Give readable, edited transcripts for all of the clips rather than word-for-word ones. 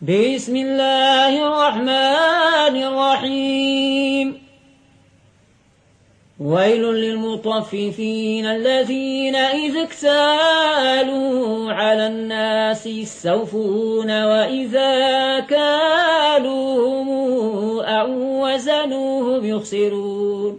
بسم الله الرحمن الرحيم. ويل للمطففين الذين إذا اكتالوا على الناس يستوفون وإذا كالوهم أو وزنوهم يخسرون.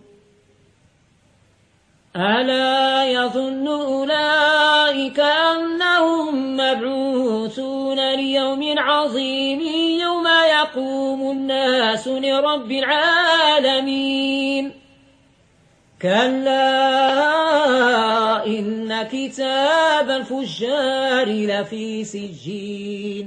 ألا يظن أولئك أنهم مبعوثون ليوم عظيم يوم يقوم الناس لرب العالمين. كلا إن كتاب الفجار لفي سجين.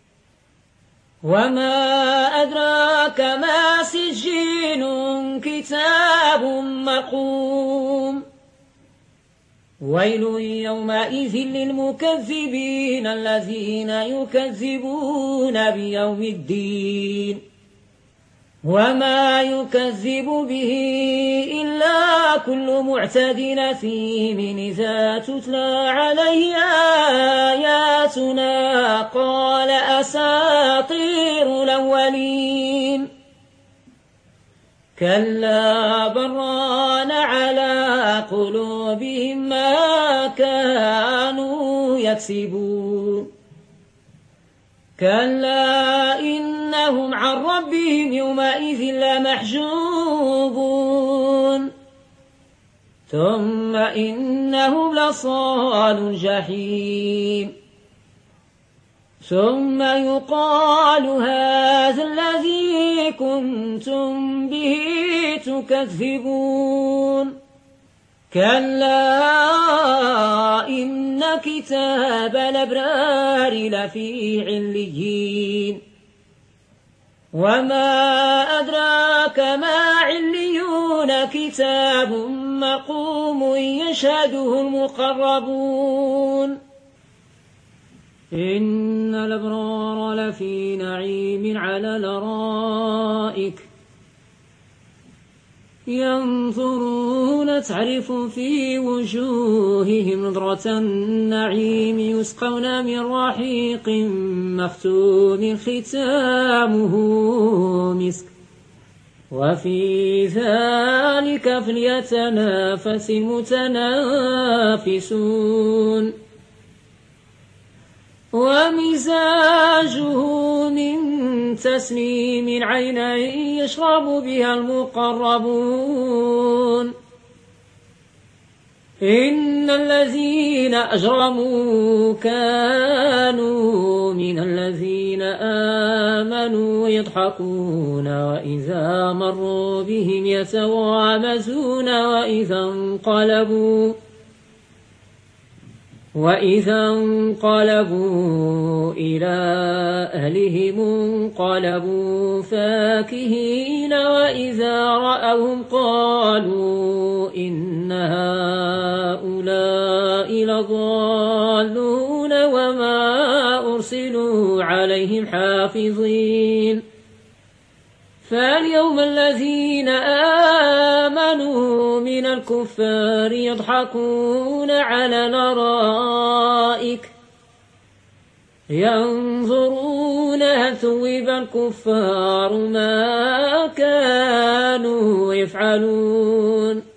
وما أدراك ما سجين كتاب مرقوم. ويل يومئذ للمكذبين الذين يكذبون بيوم الدين. وما يكذب به إلا كل معتد أثيم إذا تتلى عليه آياتنا قال أساطير الأولين. كلا بران على قلوبهم ما كانوا يكسبون. كلا إنهم عن ربهم يومئذ لمحجوبون. ثم إنهم لصال الجحيم. ثم يقال هذا الذي كنتم به تكذبون. كلا إن كتاب الأبرار لفي عليين. وما أدراك ما عليون كتاب مرقوم يشهده المقربون. إن الأبرار لفي نعيم على الأرائك ينظرون تعرف في وجوههم نضرة النعيم يسقون من رحيق مختوم ختامه مسك وفي ذلك فليتنافس المتنافسون. ومزاجه من تسنيم عينا يشرب بها المقربون. إن الذين أجرموا كانوا من الذين آمنوا يضحكون وإذا مروا بهم يتغامزون وإذا انقلبوا إلى أهلهم انقلبوا فاكهين وإذا رأوهم قالوا إن هؤلاء لضالون وما أرسلوا عليهم حافظين. فاليوم الذين آمنوا من الكفار يضحكون على الأرائك ينظرون هل ثوب الكفار ما كانوا يفعلون.